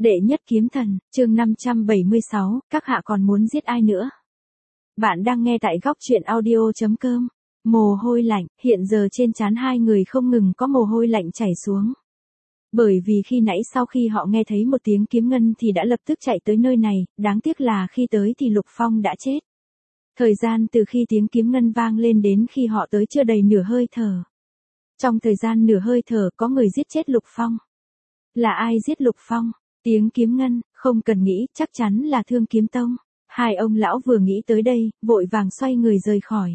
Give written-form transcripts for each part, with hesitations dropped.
Đệ nhất kiếm thần, chương 576, các hạ còn muốn giết ai nữa? Bạn đang nghe tại góc truyện audio.com. Mồ hôi lạnh, hiện giờ trên trán hai người không ngừng có mồ hôi lạnh chảy xuống. Bởi vì khi nãy sau khi họ nghe thấy một tiếng kiếm ngân thì đã lập tức chạy tới nơi này, đáng tiếc là khi tới thì Lục Phong đã chết. Thời gian từ khi tiếng kiếm ngân vang lên đến khi họ tới chưa đầy nửa hơi thở. Trong thời gian nửa hơi thở có người giết chết Lục Phong. Là ai giết Lục Phong? Tiếng kiếm ngân, không cần nghĩ, chắc chắn là Thương Kiếm Tông. Hai ông lão vừa nghĩ tới đây, vội vàng xoay người rời khỏi.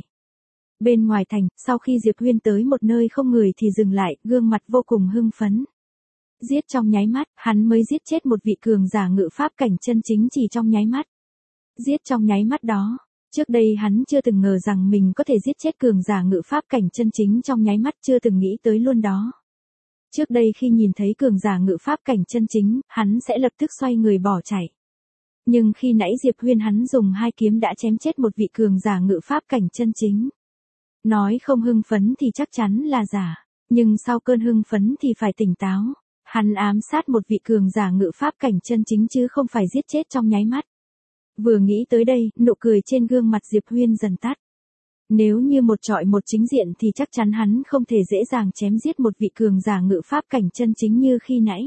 Bên ngoài thành, sau khi Diệp Huyên tới một nơi không người thì dừng lại, gương mặt vô cùng hưng phấn. Giết trong nháy mắt, hắn mới giết chết một vị cường giả ngự pháp cảnh chân chính chỉ trong nháy mắt. Giết trong nháy mắt đó, trước đây hắn chưa từng ngờ rằng mình có thể giết chết cường giả ngự pháp cảnh chân chính trong nháy mắt, chưa từng nghĩ tới luôn đó. Trước đây khi nhìn thấy cường giả ngự pháp cảnh chân chính, hắn sẽ lập tức xoay người bỏ chạy. Nhưng khi nãy Diệp Huyên hắn dùng hai kiếm đã chém chết một vị cường giả ngự pháp cảnh chân chính. Nói không hưng phấn thì chắc chắn là giả, nhưng sau cơn hưng phấn thì phải tỉnh táo. Hắn ám sát một vị cường giả ngự pháp cảnh chân chính chứ không phải giết chết trong nháy mắt. Vừa nghĩ tới đây, nụ cười trên gương mặt Diệp Huyên dần tắt. Nếu như một trọi một chính diện thì chắc chắn hắn không thể dễ dàng chém giết một vị cường giả ngự pháp cảnh chân chính như khi nãy.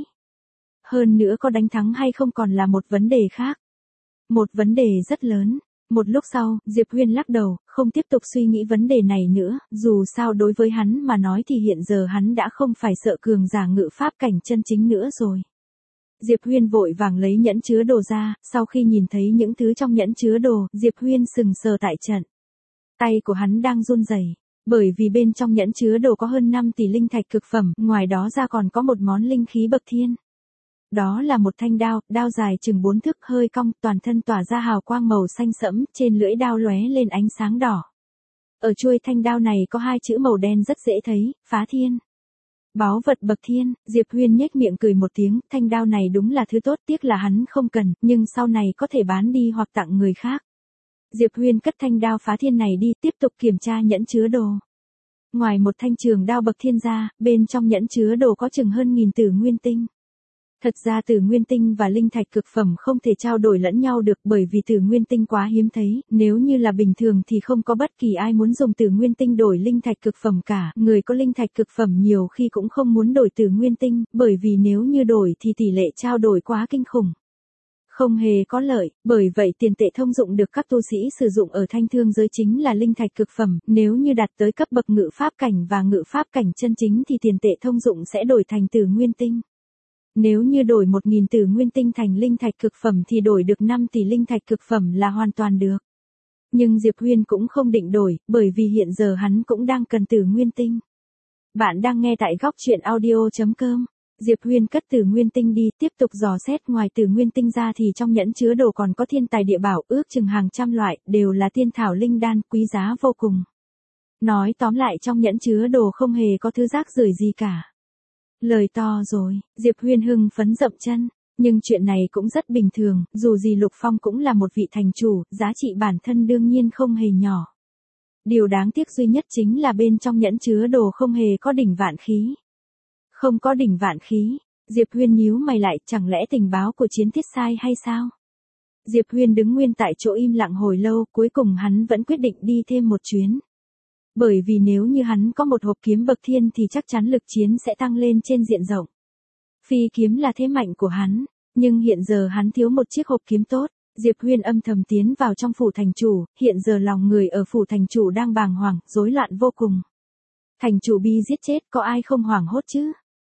Hơn nữa có đánh thắng hay không còn là một vấn đề khác. Một vấn đề rất lớn. Một lúc sau, Diệp Huyên lắc đầu, không tiếp tục suy nghĩ vấn đề này nữa, dù sao đối với hắn mà nói thì hiện giờ hắn đã không phải sợ cường giả ngự pháp cảnh chân chính nữa rồi. Diệp Huyên vội vàng lấy nhẫn chứa đồ ra, sau khi nhìn thấy những thứ trong nhẫn chứa đồ, Diệp Huyên sừng sờ tại trận. Tay của hắn đang run rẩy, bởi vì bên trong nhẫn chứa đồ có hơn 5 tỷ linh thạch cực phẩm, ngoài đó ra còn có một món linh khí bậc thiên. Đó là một thanh đao, đao dài chừng 4 thước hơi cong, toàn thân tỏa ra hào quang màu xanh sẫm, trên lưỡi đao lóe lên ánh sáng đỏ. Ở chuôi thanh đao này có hai chữ màu đen rất dễ thấy, Phá Thiên. Báu vật bậc thiên, Diệp Huyên nhếch miệng cười một tiếng, thanh đao này đúng là thứ tốt, tiếc là hắn không cần, nhưng sau này có thể bán đi hoặc tặng người khác. Diệp Huyên cất thanh đao Phá Thiên này đi, tiếp tục kiểm tra nhẫn chứa đồ. Ngoài một thanh trường đao bậc thiên ra, bên trong nhẫn chứa đồ có chừng hơn 1000 tử nguyên tinh. Thật ra tử nguyên tinh và linh thạch cực phẩm không thể trao đổi lẫn nhau được, bởi vì tử nguyên tinh quá hiếm thấy, nếu như là bình thường thì không có bất kỳ ai muốn dùng tử nguyên tinh đổi linh thạch cực phẩm cả, người có linh thạch cực phẩm nhiều khi cũng không muốn đổi tử nguyên tinh, bởi vì nếu như đổi thì tỷ lệ trao đổi quá kinh khủng. Không hề có lợi, bởi vậy tiền tệ thông dụng được các tu sĩ sử dụng ở thanh thương giới chính là linh thạch cực phẩm, nếu như đạt tới cấp bậc ngự pháp cảnh và ngự pháp cảnh chân chính thì tiền tệ thông dụng sẽ đổi thành tử nguyên tinh. Nếu như đổi 1000 tử nguyên tinh thành linh thạch cực phẩm thì đổi được 5 tỷ linh thạch cực phẩm là hoàn toàn được. Nhưng Diệp Huyên cũng không định đổi, bởi vì hiện giờ hắn cũng đang cần tử nguyên tinh. Bạn đang nghe tại góc truyện audio.com. Diệp Huyên cất tử nguyên tinh đi, tiếp tục dò xét, ngoài tử nguyên tinh ra thì trong nhẫn chứa đồ còn có thiên tài địa bảo, ước chừng hàng trăm loại, đều là tiên thảo linh đan, quý giá vô cùng. Nói tóm lại trong nhẫn chứa đồ không hề có thứ rác rưởi gì cả. Lời to rồi, Diệp Huyên hưng phấn dậm chân, nhưng chuyện này cũng rất bình thường, dù gì Lục Phong cũng là một vị thành chủ, giá trị bản thân đương nhiên không hề nhỏ. Điều đáng tiếc duy nhất chính là bên trong nhẫn chứa đồ không hề có đỉnh vạn khí. Không có đỉnh vạn khí, Diệp Huyên nhíu mày lại, chẳng lẽ tình báo của Chiến Thiết sai hay sao? Diệp Huyên đứng nguyên tại chỗ im lặng hồi lâu, cuối cùng hắn vẫn quyết định đi thêm một chuyến. Bởi vì nếu như hắn có một hộp kiếm bậc thiên thì chắc chắn lực chiến sẽ tăng lên trên diện rộng. Phi kiếm là thế mạnh của hắn, nhưng hiện giờ hắn thiếu một chiếc hộp kiếm tốt. Diệp Huyên âm thầm tiến vào trong phủ thành chủ, hiện giờ lòng người ở phủ thành chủ đang bàng hoàng, rối loạn vô cùng. Thành chủ bị giết chết, có ai không hoảng hốt chứ?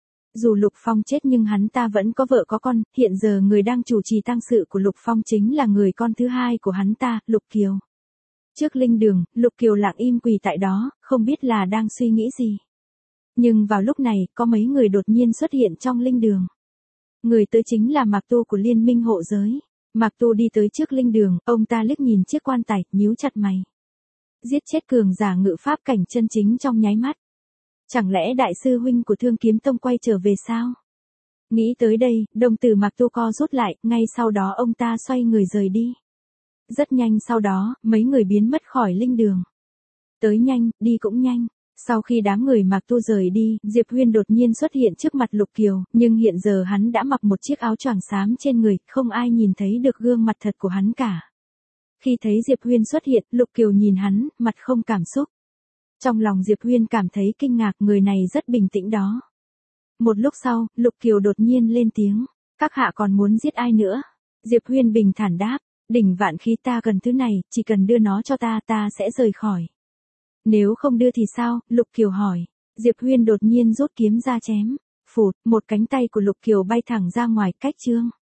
Dù Lục Phong chết nhưng hắn ta vẫn có vợ có con, hiện giờ người đang chủ trì tang sự của Lục Phong chính là người con thứ hai của hắn ta, Lục Kiều. Trước linh đường, Lục Kiều lặng im quỳ tại đó, không biết là đang suy nghĩ gì. Nhưng vào lúc này, có mấy người đột nhiên xuất hiện trong linh đường. Người tới chính là Mạc Tu của Liên minh hộ giới. Mạc Tu đi tới trước linh đường, ông ta liếc nhìn chiếc quan tài, nhíu chặt mày. Giết chết cường giả ngự pháp cảnh chân chính trong nháy mắt. Chẳng lẽ đại sư huynh của Thương Kiếm Tông quay trở về sao? Nghĩ tới đây, đồng tử Mạc Tu co rút lại, ngay sau đó ông ta xoay người rời đi. Rất nhanh sau đó, mấy người biến mất khỏi linh đường. Tới nhanh, đi cũng nhanh. Sau khi đám người Mạc Tu rời đi, Diệp Huyên đột nhiên xuất hiện trước mặt Lục Kiều, nhưng hiện giờ hắn đã mặc một chiếc áo choàng xám trên người, không ai nhìn thấy được gương mặt thật của hắn cả. Khi thấy Diệp Huyên xuất hiện, Lục Kiều nhìn hắn, mặt không cảm xúc. Trong lòng Diệp Huyên cảm thấy kinh ngạc, người này rất bình tĩnh đó. Một lúc sau, Lục Kiều đột nhiên lên tiếng, các hạ còn muốn giết ai nữa? Diệp Huyên bình thản đáp, đỉnh vạn khí ta cần thứ này, chỉ cần đưa nó cho ta, ta sẽ rời khỏi. Nếu không đưa thì sao? Lục Kiều hỏi. Diệp Huyên đột nhiên rút kiếm ra chém. Phụt, một cánh tay của Lục Kiều bay thẳng ra ngoài, cách chương.